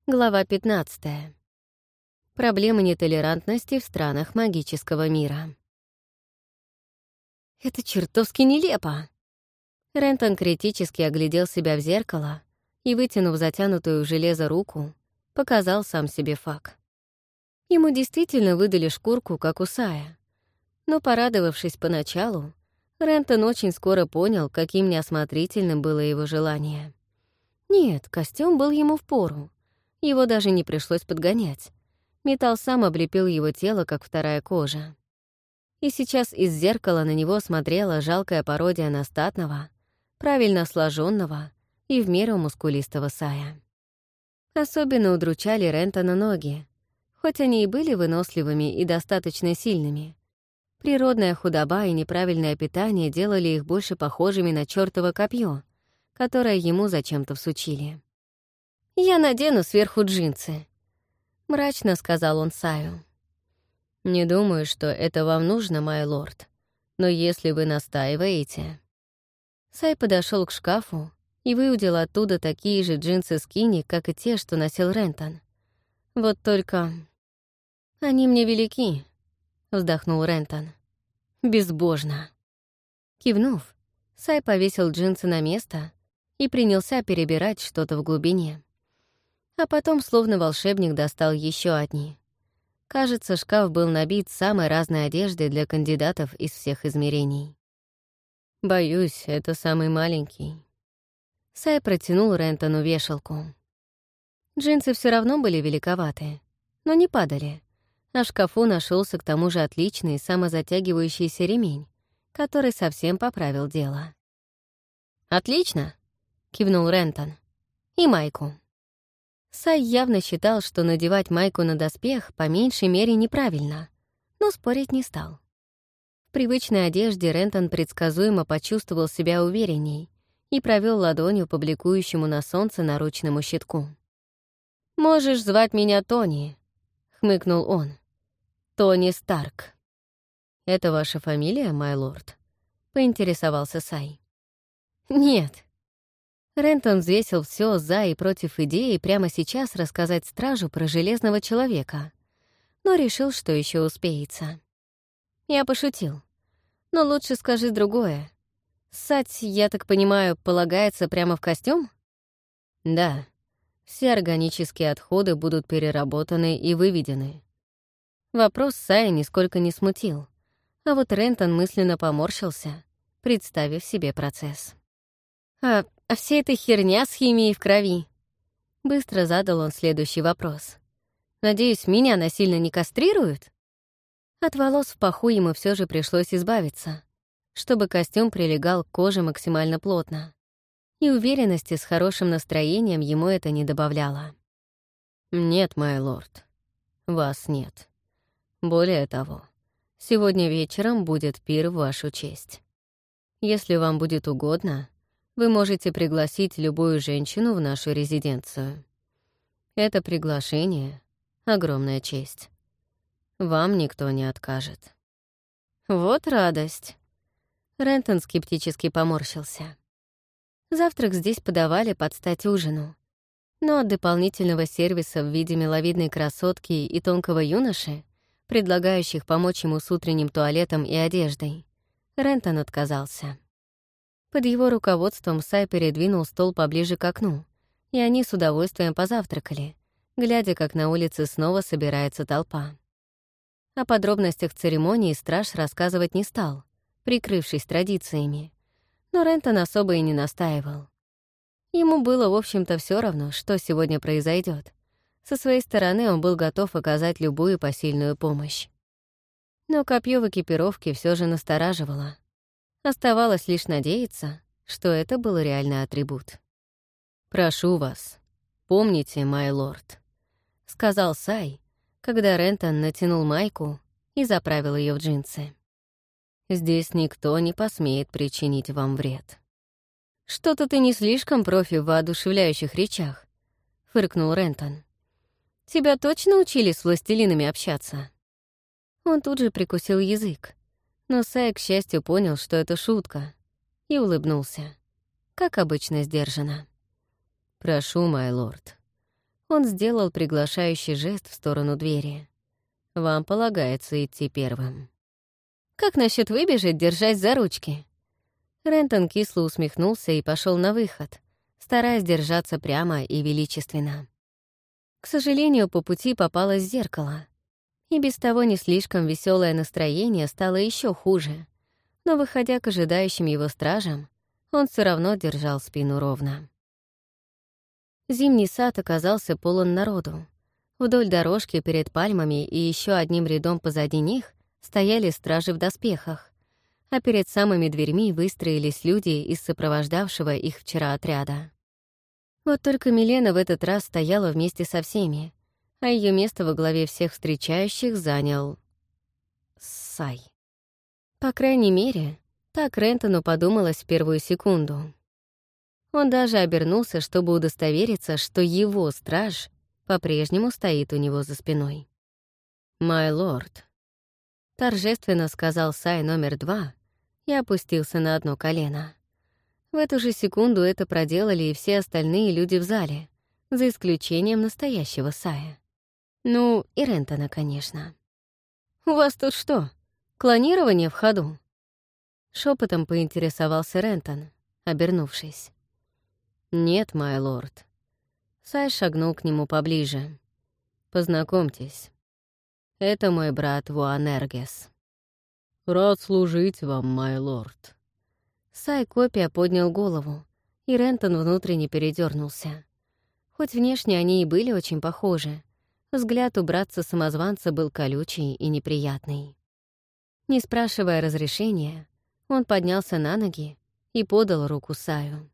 Глава 15. Проблемы нетолерантности в странах магического мира. «Это чертовски нелепо!» Рентон критически оглядел себя в зеркало и, вытянув затянутую в железо руку, показал сам себе фак. Ему действительно выдали шкурку, как у Сая. Но, порадовавшись поначалу, Рентон очень скоро понял, каким неосмотрительным было его желание. Нет, костюм был ему впору. Его даже не пришлось подгонять. Металл сам облепил его тело, как вторая кожа. И сейчас из зеркала на него смотрела жалкая пародия на статного, правильно сложенного и в меру мускулистого Сая. Особенно удручали Рентона ноги, хоть они и были выносливыми и достаточно сильными. Природная худоба и неправильное питание делали их больше похожими на чёртово копье, которое ему зачем-то всучили. «Я надену сверху джинсы», — мрачно сказал он Саю. «Не думаю, что это вам нужно, май лорд, но если вы настаиваете...» Сай подошел к шкафу и выудил оттуда такие же джинсы-скини, как и те, что носил Рентон. «Вот только... они мне велики», — вздохнул Рентон. «Безбожно». Кивнув, Сай повесил джинсы на место и принялся перебирать что-то в глубине. А потом, словно волшебник, достал еще одни. Кажется, шкаф был набит самой разной одеждой для кандидатов из всех измерений. «Боюсь, это самый маленький». Сай протянул Рентону вешалку. Джинсы все равно были великоваты, но не падали, а в шкафу нашелся к тому же отличный самозатягивающийся ремень, который совсем поправил дело. «Отлично!» — кивнул Рентон. «И майку». Сай явно считал, что надевать майку на доспех по меньшей мере неправильно, но спорить не стал. В привычной одежде Рентон предсказуемо почувствовал себя уверенней и провел ладонью по бликующему на солнце наручному щитку. «Можешь звать меня Тони», — хмыкнул он. «Тони Старк». «Это ваша фамилия, май лорд?» — поинтересовался Сай. «Нет». Рентон взвесил все за и против идеи прямо сейчас рассказать стражу про Железного Человека, но решил, что еще успеется. Я пошутил. Но лучше скажи другое. Ссать, я так понимаю, полагается прямо в костюм? Да. Все органические отходы будут переработаны и выведены. Вопрос Сая нисколько не смутил, а вот Рентон мысленно поморщился, представив себе процесс. А вся эта херня с химией в крови? Быстро задал он следующий вопрос. Надеюсь, меня насильно не кастрируют? От волос в паху ему все же пришлось избавиться, чтобы костюм прилегал к коже максимально плотно. И уверенности с хорошим настроением ему это не добавляло. «Нет, май лорд, вас нет. Более того, сегодня вечером будет пир в вашу честь. Если вам будет угодно, вы можете пригласить любую женщину в нашу резиденцию. Это приглашение — огромная честь. Вам никто не откажет». «Вот радость!» Рентон скептически поморщился. Завтрак здесь подавали под стать ужину. Но от дополнительного сервиса в виде миловидной красотки и тонкого юноши, предлагающих помочь ему с утренним туалетом и одеждой, Рентон отказался. Под его руководством Сай передвинул стол поближе к окну, и они с удовольствием позавтракали, глядя, как на улице снова собирается толпа. О подробностях церемонии страж рассказывать не стал, прикрывшись традициями, но Рентон особо и не настаивал. Ему было, в общем-то, все равно, что сегодня произойдет. Со своей стороны он был готов оказать любую посильную помощь. Но копье в экипировке все же настораживало. Оставалось лишь надеяться, что это был реальный атрибут. «Прошу вас, помните, май лорд», — сказал Сай, когда Рентон натянул майку и заправил ее в джинсы. «Здесь никто не посмеет причинить вам вред». «Что-то ты не слишком профи в воодушевляющих речах», — фыркнул Рентон. «Тебя точно учили с властелинами общаться?» Он тут же прикусил язык, но Сай, к счастью, понял, что это шутка, и улыбнулся, как обычно, сдержанно. «Прошу, май лорд, Он сделал приглашающий жест в сторону двери. «Вам полагается идти первым». «Как насчет выбежать, держась за ручки?» Рентон кисло усмехнулся и пошел на выход, стараясь держаться прямо и величественно. К сожалению, по пути попалось зеркало. И без того не слишком веселое настроение стало еще хуже. Но, выходя к ожидающим его стражам, он все равно держал спину ровно. Зимний сад оказался полон народу. Вдоль дорожки перед пальмами и еще одним рядом позади них стояли стражи в доспехах, а перед самыми дверьми выстроились люди из сопровождавшего их вчера отряда. Вот только Милена в этот раз стояла вместе со всеми, а ее место во главе всех встречающих занял Сай. По крайней мере, так Рентону подумалось в первую секунду. Он даже обернулся, чтобы удостовериться, что его страж по-прежнему стоит у него за спиной. «Май лорд», — торжественно сказал Сай номер 2 и опустился на одно колено. В эту же секунду это проделали и все остальные люди в зале, за исключением настоящего Сая. Ну, и Рентона, конечно. «У вас тут что, клонирование в ходу?» Шепотом поинтересовался Рентон, обернувшись. «Нет, май лорд». Сай шагнул к нему поближе. «Познакомьтесь. Это мой брат Вуанергес». «Рад служить вам, май лорд». Сай Копия поднял голову, и Рентон внутренне передернулся. Хоть внешне они и были очень похожи, взгляд у братца-самозванца был колючий и неприятный. Не спрашивая разрешения, он поднялся на ноги и подал руку Саю.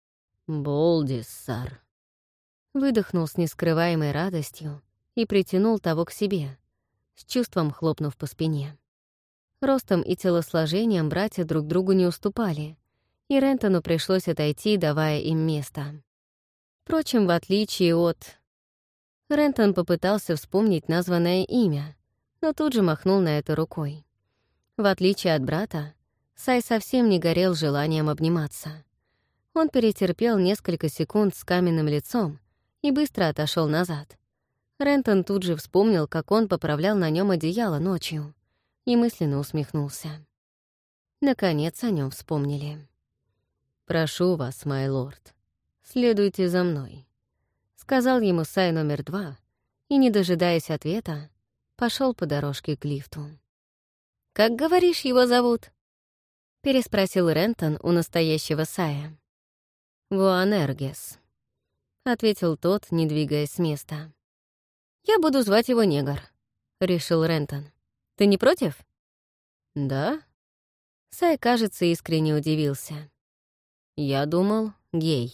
«Болдис, сар». Выдохнул с нескрываемой радостью и притянул того к себе, с чувством хлопнув по спине. Ростом и телосложением братья друг другу не уступали, и Рентону пришлось отойти, давая им место. Впрочем, в отличие от... Рентон попытался вспомнить названное имя, но тут же махнул на это рукой. В отличие от брата, Сай совсем не горел желанием обниматься. Он перетерпел несколько секунд с каменным лицом и быстро отошел назад. Рентон тут же вспомнил, как он поправлял на нем одеяло ночью, и мысленно усмехнулся. Наконец о нем вспомнили. «Прошу вас, май лорд, следуйте за мной», — сказал ему Сай номер 2, и, не дожидаясь ответа, пошел по дорожке к лифту. «Как, говоришь, его зовут?» — переспросил Рентон у настоящего Сая. «Вуанергес», — ответил тот, не двигаясь с места. «Я буду звать его Негр», — решил Рентон. «Ты не против?» «Да?» Сай, кажется, искренне удивился. «Я думал, гей».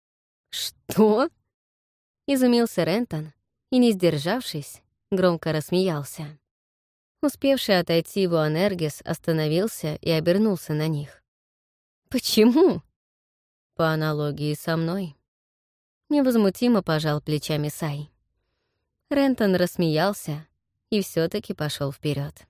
«Что?» — изумился Рентон и, не сдержавшись, громко рассмеялся. Успевший отойти Вуанергес остановился и обернулся на них. «Почему?» «По аналогии со мной». Невозмутимо пожал плечами Сай. Рентон рассмеялся и все-таки пошел вперед.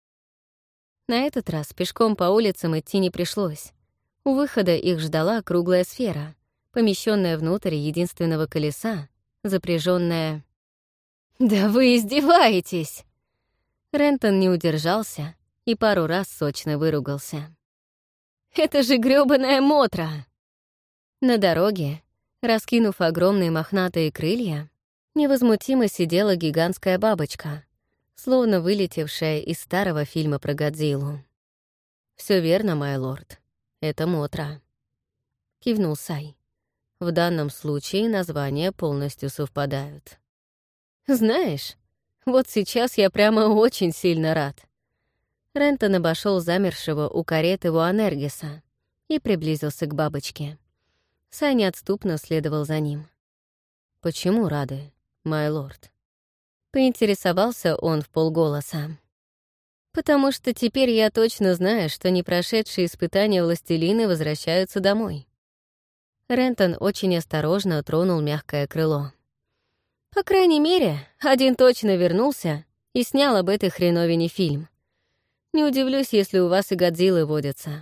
На этот раз пешком по улицам идти не пришлось. У выхода их ждала круглая сфера, помещенная внутрь единственного колеса, запряженная. «Да вы издеваетесь!» Рентон не удержался и пару раз сочно выругался. «Это же грёбаная мотра!» На дороге, раскинув огромные мохнатые крылья, невозмутимо сидела гигантская бабочка, словно вылетевшая из старого фильма про Годзиллу. «Всё верно, май лорд, это мотра», — кивнул Сай. «В данном случае названия полностью совпадают». «Знаешь, вот сейчас я прямо очень сильно рад». Рентон обошёл замершего у кареты Вуанергеса и приблизился к бабочке. Сай неотступно следовал за ним. «Почему рады, май лорд?» Поинтересовался он вполголоса. «Потому что теперь я точно знаю, что не прошедшие испытания властелины возвращаются домой». Рентон очень осторожно тронул мягкое крыло. «По крайней мере, один точно вернулся и снял об этой хреновине фильм. Не удивлюсь, если у вас и Годзиллы водятся».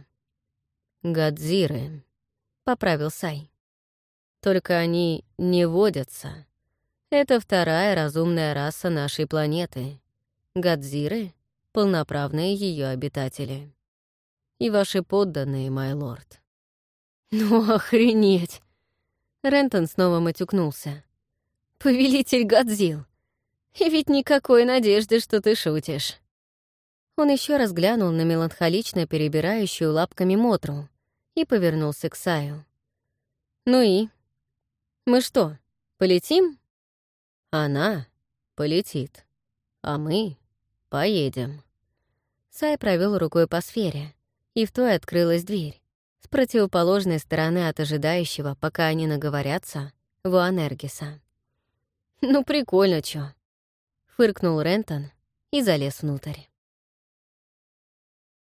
«Годзиры», — поправил Сай. «Только они не водятся, Это вторая разумная раса нашей планеты. Гадзиры — полноправные ее обитатели. И ваши подданные, май лорд. Ну, охренеть! Рентон снова матюкнулся. Повелитель Гадзил. И ведь никакой надежды, что ты шутишь. Он еще раз глянул на меланхолично перебирающую лапками Мотру и повернулся к Саю. «Ну и? Мы что, полетим?» «Она полетит, а мы поедем». Сай провел рукой по сфере, и в той открылась дверь, с противоположной стороны от ожидающего, пока они наговорятся, Вуанергиса. «Ну прикольно чё», — фыркнул Рентон и залез внутрь.